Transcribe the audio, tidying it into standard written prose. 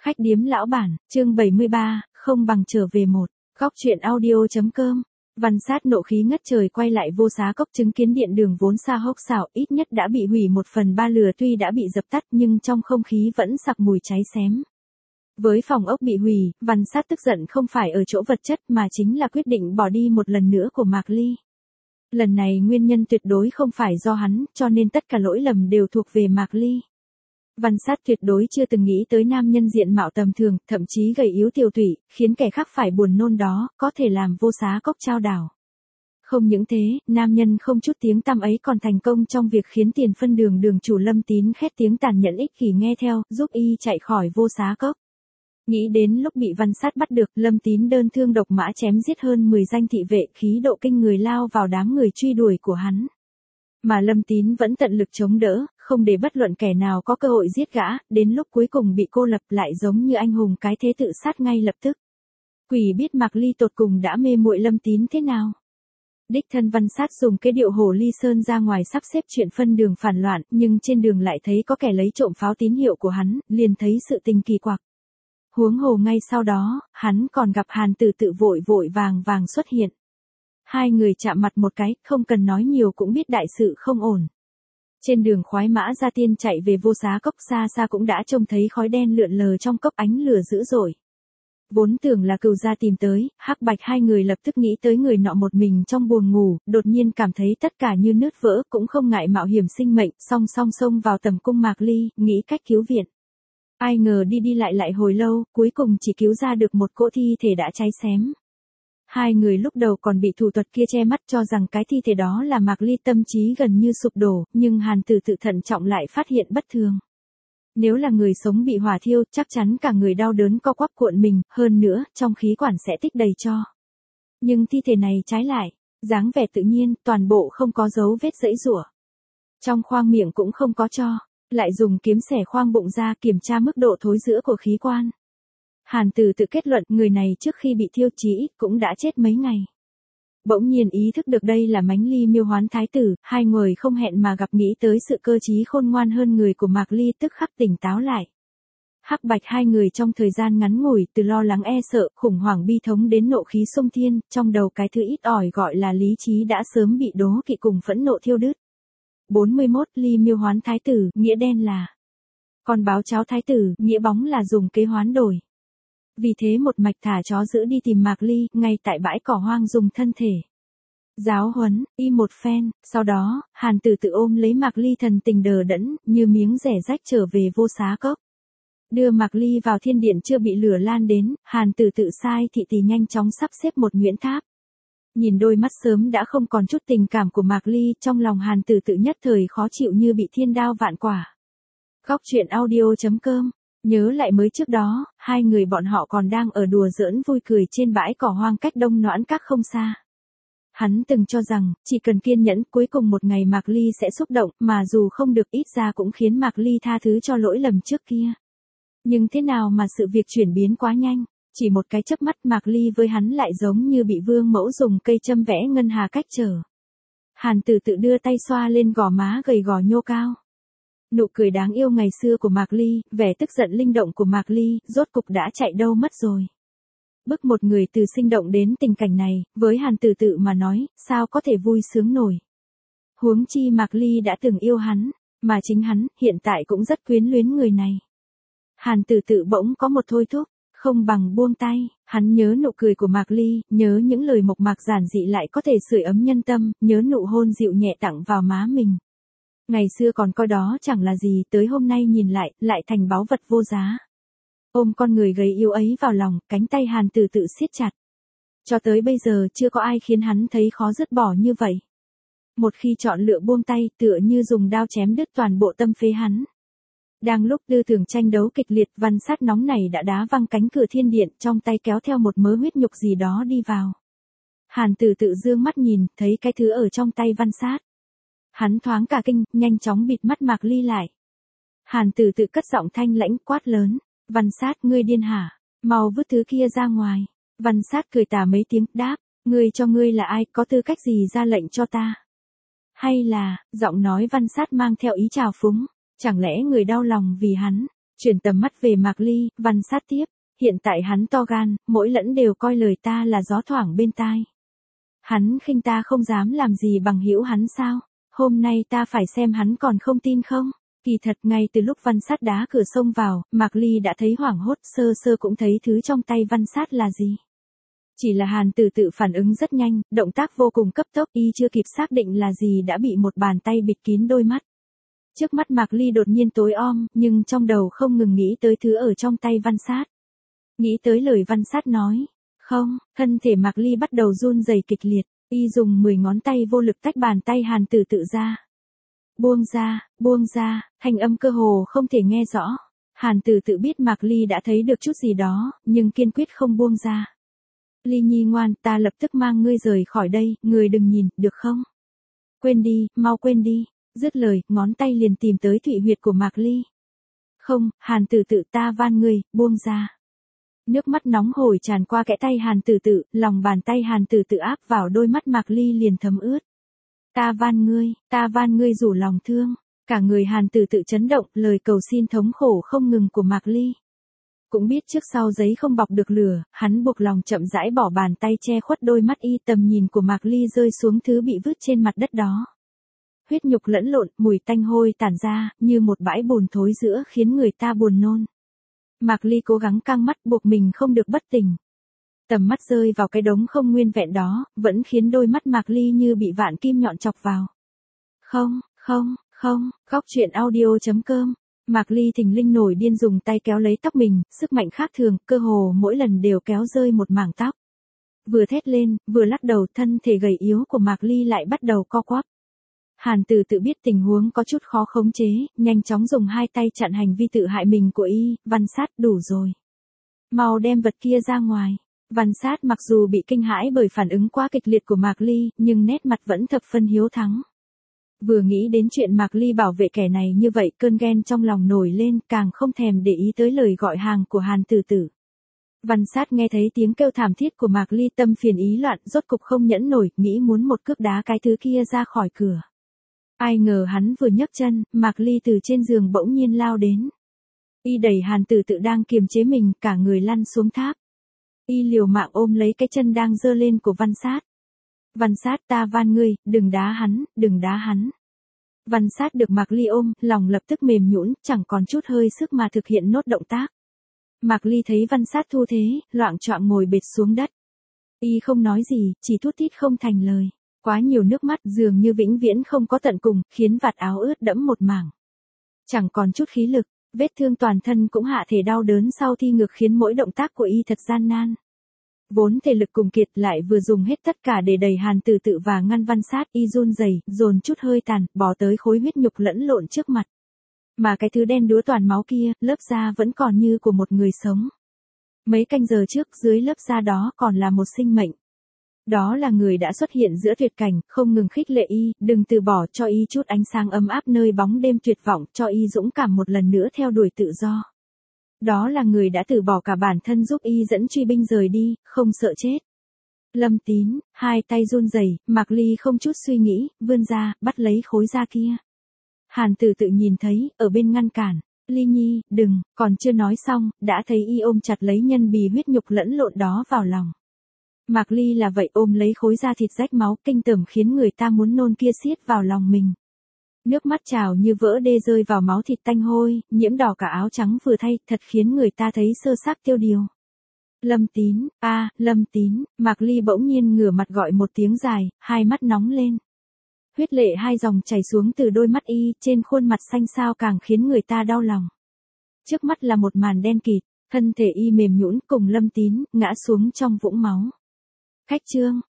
Khách điếm lão bản, chương 73, không bằng trở về một. Góc truyện audio.com. Văn Sát nộ khí ngất trời quay lại Vô Xá Cốc chứng kiến điện đường vốn xa hốc xảo ít nhất đã bị hủy 1/3 lửa, tuy đã bị dập tắt nhưng trong không khí vẫn sặc mùi cháy xém. Với phòng ốc bị hủy, Văn Sát tức giận không phải ở chỗ vật chất mà chính là quyết định bỏ đi một lần nữa của Mạc Ly. Lần này nguyên nhân tuyệt đối không phải do hắn, cho nên tất cả lỗi lầm đều thuộc về Mạc Ly. Văn Sát tuyệt đối chưa từng nghĩ tới nam nhân diện mạo tầm thường, thậm chí gầy yếu tiều tụy, khiến kẻ khác phải buồn nôn đó, có thể làm Vô Xá Cốc trao đảo. Không những thế, nam nhân không chút tiếng tăm ấy còn thành công trong việc khiến tiền phân đường đường chủ Lâm Tín khét tiếng tàn nhẫn ích kỷ nghe theo, giúp y chạy khỏi Vô Xá Cốc. Nghĩ đến lúc bị Văn Sát bắt được, Lâm Tín đơn thương độc mã chém giết hơn 10 danh thị vệ, khí độ kinh người lao vào đám người truy đuổi của hắn. Mà Lâm Tín vẫn tận lực chống đỡ, không để bất luận kẻ nào có cơ hội giết gã, đến lúc cuối cùng bị cô lập lại giống như anh hùng cái thế tự sát ngay lập tức. Quỷ biết Mạc Ly tột cùng đã mê muội Lâm Tín thế nào. Đích thân Văn Sát dùng cái điệu Hồ Ly Sơn ra ngoài sắp xếp chuyện phân đường phản loạn, nhưng trên đường lại thấy có kẻ lấy trộm pháo tín hiệu của hắn, liền thấy sự tình kỳ quặc. Huống hồ ngay sau đó, hắn còn gặp Hàn Tử Tự vội vội vàng xuất hiện. Hai người chạm mặt một cái, không cần nói nhiều cũng biết đại sự không ổn. Trên đường khoái mã Gia Tiên chạy về Vô Xá Cốc, xa xa cũng đã trông thấy khói đen lượn lờ trong cốc, ánh lửa dữ dội. Vốn tưởng là Cừu Gia tìm tới, Hắc Bạch hai người lập tức nghĩ tới người nọ một mình trong buồng ngủ, đột nhiên cảm thấy tất cả như nứt vỡ, cũng không ngại mạo hiểm sinh mệnh, song song xông vào tầm cung Mạc Ly, nghĩ cách cứu viện. Ai ngờ đi lại hồi lâu, cuối cùng chỉ cứu ra được một cỗ thi thể đã cháy xém. Hai người lúc đầu còn bị thủ thuật kia che mắt cho rằng cái thi thể đó là Mạc Ly, tâm trí gần như sụp đổ, nhưng Hàn Tử Tự thận trọng lại phát hiện bất thường. Nếu là người sống bị hỏa thiêu, chắc chắn cả người đau đớn co quắp cuộn mình, hơn nữa, trong khí quản sẽ tích đầy tro. Nhưng thi thể này trái lại, dáng vẻ tự nhiên, toàn bộ không có dấu vết giãy giụa. Trong khoang miệng cũng không có tro, lại dùng kiếm xẻ khoang bụng ra kiểm tra mức độ thối rữa của khí quan. Hàn Tử Tự kết luận người này trước khi bị thiêu chí ít cũng đã chết mấy ngày. Bỗng nhiên ý thức được đây là Mánh Ly Miêu Hoán Thái Tử, hai người không hẹn mà gặp, nghĩ tới sự cơ trí khôn ngoan hơn người của Mạc Ly, tức khắc tỉnh táo lại. Hắc Bạch hai người trong thời gian ngắn ngủi từ lo lắng e sợ, khủng hoảng bi thống đến nộ khí xông thiên, trong đầu cái thứ ít ỏi gọi là lý trí đã sớm bị đố kỵ cùng phẫn nộ thiêu đứt. 41 Ly Miêu Hoán Thái Tử, nghĩa đen là con báo cháo Thái Tử, nghĩa bóng là dùng kế hoán đổi. Vì thế một mạch thả chó giữ đi tìm Mạc Ly, ngay tại bãi cỏ hoang dùng thân thể giáo huấn y một phen, sau đó, Hàn Tử Tự ôm lấy Mạc Ly thần tình đờ đẫn, như miếng rẻ rách trở về Vô Xá Cốc. Đưa Mạc Ly vào thiên điện chưa bị lửa lan đến, Hàn Tử Tự sai thị tỳ nhanh chóng sắp xếp một nhuyễn tháp. Nhìn đôi mắt sớm đã không còn chút tình cảm của Mạc Ly, trong lòng Hàn Tử Tự nhất thời khó chịu như bị thiên đao vạn quả. Góc truyện audio.com. Nhớ lại mới trước đó, hai người bọn họ còn đang ở đùa giỡn vui cười trên bãi cỏ hoang cách Đông Noãn Các không xa. Hắn từng cho rằng, chỉ cần kiên nhẫn, cuối cùng một ngày Mạc Ly sẽ xúc động, mà dù không được ít ra cũng khiến Mạc Ly tha thứ cho lỗi lầm trước kia. Nhưng thế nào mà sự việc chuyển biến quá nhanh, chỉ một cái chớp mắt Mạc Ly với hắn lại giống như bị vương mẫu dùng cây châm vẽ ngân hà cách trở. Hàn Tử Tự đưa tay xoa lên gò má gầy gò nhô cao. Nụ cười đáng yêu ngày xưa của Mạc Ly, vẻ tức giận linh động của Mạc Ly, rốt cục đã chạy đâu mất rồi. Bức một người từ sinh động đến tình cảnh này, với Hàn Tử Tự mà nói, sao có thể vui sướng nổi. Huống chi Mạc Ly đã từng yêu hắn, mà chính hắn, hiện tại cũng rất quyến luyến người này. Hàn Tử Tự bỗng có một thôi thúc, không bằng buông tay, hắn nhớ nụ cười của Mạc Ly, nhớ những lời mộc mạc giản dị lại có thể sưởi ấm nhân tâm, nhớ nụ hôn dịu nhẹ tặng vào má mình. Ngày xưa còn coi đó chẳng là gì, tới hôm nay nhìn lại thành báu vật vô giá. Ôm con người gầy yếu ấy vào lòng, cánh tay Hàn Tử Tự siết chặt. Cho tới bây giờ chưa có ai khiến hắn thấy khó dứt bỏ như vậy. Một khi chọn lựa buông tay, tựa như dùng đao chém đứt toàn bộ tâm phế hắn. Đang lúc tư tưởng tranh đấu kịch liệt, Văn Sát nóng này đã đá văng cánh cửa thiên điện, trong tay kéo theo một mớ huyết nhục gì đó đi vào. Hàn Tử Tự dương mắt nhìn, thấy cái thứ ở trong tay Văn Sát. Hắn thoáng cả kinh, nhanh chóng bịt mắt Mạc Ly lại. Hàn Tử Tự cất giọng thanh lãnh quát lớn, Văn Sát, ngươi điên hả? Mau vứt thứ kia ra ngoài. Văn Sát cười tà mấy tiếng, đáp, ngươi cho ngươi là ai, có tư cách gì ra lệnh cho ta? Hay là, giọng nói Văn Sát mang theo ý trào phúng, chẳng lẽ người đau lòng vì hắn, Chuyển tầm mắt về Mạc Ly, Văn Sát tiếp, hiện tại hắn to gan, mỗi lẫn đều coi lời ta là gió thoảng bên tai. Hắn khinh ta không dám làm gì bằng hữu hắn sao? Hôm nay ta phải xem hắn còn không tin không? Kỳ thật ngay từ lúc Văn Sát đá cửa xông vào, Mạc Ly đã thấy hoảng hốt, sơ sơ cũng thấy thứ trong tay Văn Sát là gì. Chỉ là Hàn Tử Tự phản ứng rất nhanh, động tác vô cùng cấp tốc, y chưa kịp xác định là gì đã bị một bàn tay bịt kín đôi mắt. Trước mắt Mạc Ly đột nhiên tối om, nhưng trong đầu không ngừng nghĩ tới thứ ở trong tay Văn Sát. Nghĩ tới lời Văn Sát nói. Không, thân thể Mạc Ly bắt đầu run rẩy kịch liệt, y dùng 10 ngón tay vô lực tách bàn tay Hàn Tử Tự ra. Buông ra, thanh âm cơ hồ không thể nghe rõ. Hàn Tử Tự biết Mạc Ly đã thấy được chút gì đó, nhưng kiên quyết không buông ra. Ly Nhi ngoan, ta lập tức mang ngươi rời khỏi đây, ngươi đừng nhìn, được không? Quên đi, mau quên đi. Dứt lời, ngón tay liền tìm tới thụy huyệt của Mạc Ly. Không, Hàn Tử Tự, ta van ngươi, buông ra. Nước mắt nóng hổi tràn qua kẽ tay Hàn Tử Tự, lòng bàn tay Hàn Tử Tự áp vào đôi mắt Mạc Ly liền thấm ướt. Ta van ngươi rủ lòng thương. Cả người Hàn Tử Tự chấn động, lời cầu xin thống khổ không ngừng của Mạc Ly. Cũng biết trước sau giấy không bọc được lửa, hắn buộc lòng chậm rãi bỏ bàn tay che khuất đôi mắt y, tầm nhìn của Mạc Ly rơi xuống thứ bị vứt trên mặt đất đó. Huyết nhục lẫn lộn, mùi tanh hôi tản ra, như một bãi bùn thối rữa khiến người ta buồn nôn. Mạc Ly cố gắng căng mắt buộc mình không được bất tỉnh. Tầm mắt rơi vào cái đống không nguyên vẹn đó, vẫn khiến đôi mắt Mạc Ly như bị vạn kim nhọn chọc vào. Không, Góc truyện audio.com. Mạc Ly thình lình nổi điên dùng tay kéo lấy tóc mình, sức mạnh khác thường, cơ hồ mỗi lần đều kéo rơi một mảng tóc. Vừa thét lên, vừa lắc đầu, thân thể gầy yếu của Mạc Ly lại bắt đầu co quắp. Hàn Tử Tự biết tình huống có chút khó khống chế, nhanh chóng dùng hai tay chặn hành vi tự hại mình của y. Văn Sát, đủ rồi. Mau đem vật kia ra ngoài. Văn Sát mặc dù bị kinh hãi bởi phản ứng quá kịch liệt của Mạc Ly, nhưng nét mặt vẫn thập phân hiếu thắng. Vừa nghĩ đến chuyện Mạc Ly bảo vệ kẻ này như vậy, cơn ghen trong lòng nổi lên, càng không thèm để ý tới lời gọi hàng của Hàn Tử Tự. Văn Sát nghe thấy tiếng kêu thảm thiết của Mạc Ly, tâm phiền ý loạn, rốt cục không nhẫn nổi, nghĩ muốn một cước đá cái thứ kia ra khỏi cửa. Ai ngờ hắn vừa nhấc chân, Mạc Ly từ trên giường bỗng nhiên lao đến. Y đẩy Hàn Tử Tự đang kiềm chế mình, cả người lăn xuống tháp. Y liều mạng ôm lấy cái chân đang giơ lên của Văn Sát. Văn Sát, ta van ngươi, đừng đá hắn. Văn Sát được Mạc Ly ôm, lòng lập tức mềm nhũn, chẳng còn chút hơi sức mà thực hiện nốt động tác. Mạc Ly thấy Văn Sát thu thế, loạng choạng ngồi bệt xuống đất. Y không nói gì, chỉ thút thít không thành lời. Quá nhiều nước mắt dường như vĩnh viễn không có tận cùng, khiến vạt áo ướt đẫm một mảng. Chẳng còn chút khí lực, vết thương toàn thân cũng hạ thể đau đớn sau thi ngược khiến mỗi động tác của y thật gian nan. Vốn thể lực cùng kiệt lại vừa dùng hết tất cả để đẩy Hàn Tử Tự và ngăn Văn Sát, y run rẩy, dồn chút hơi tàn, bò tới khối huyết nhục lẫn lộn trước mặt. Mà cái thứ đen đúa toàn máu kia, lớp da vẫn còn như của một người sống. Mấy canh giờ trước, dưới lớp da đó còn là một sinh mệnh. Đó là người đã xuất hiện giữa tuyệt cảnh, không ngừng khích lệ y, đừng từ bỏ, cho y chút ánh sáng ấm áp nơi bóng đêm tuyệt vọng, cho y dũng cảm một lần nữa theo đuổi tự do. Đó là người đã từ bỏ cả bản thân giúp y dẫn truy binh rời đi, không sợ chết. Lâm Tín, hai tay run rẩy, Mạc Ly không chút suy nghĩ, vươn ra, bắt lấy khối da kia. Hàn Tử Tự nhìn thấy, ở bên ngăn cản. Ly Nhi, đừng, còn chưa nói xong, đã thấy y ôm chặt lấy nhân bì huyết nhục lẫn lộn đó vào lòng. Mạc Ly là vậy, ôm lấy khối da thịt rách máu kinh tởm khiến người ta muốn nôn kia xiết vào lòng mình. Nước mắt trào như vỡ đê rơi vào máu thịt tanh hôi, nhiễm đỏ cả áo trắng vừa thay, thật khiến người ta thấy sơ xác tiêu điều. Lâm Tín, Lâm Tín, Mạc Ly bỗng nhiên ngửa mặt gọi một tiếng dài, hai mắt nóng lên. Huyết lệ hai dòng chảy xuống từ đôi mắt y, trên khuôn mặt xanh xao càng khiến người ta đau lòng. Trước mắt là một màn đen kịt, thân thể y mềm nhũn cùng Lâm Tín, ngã xuống trong vũng máu. Khách trương,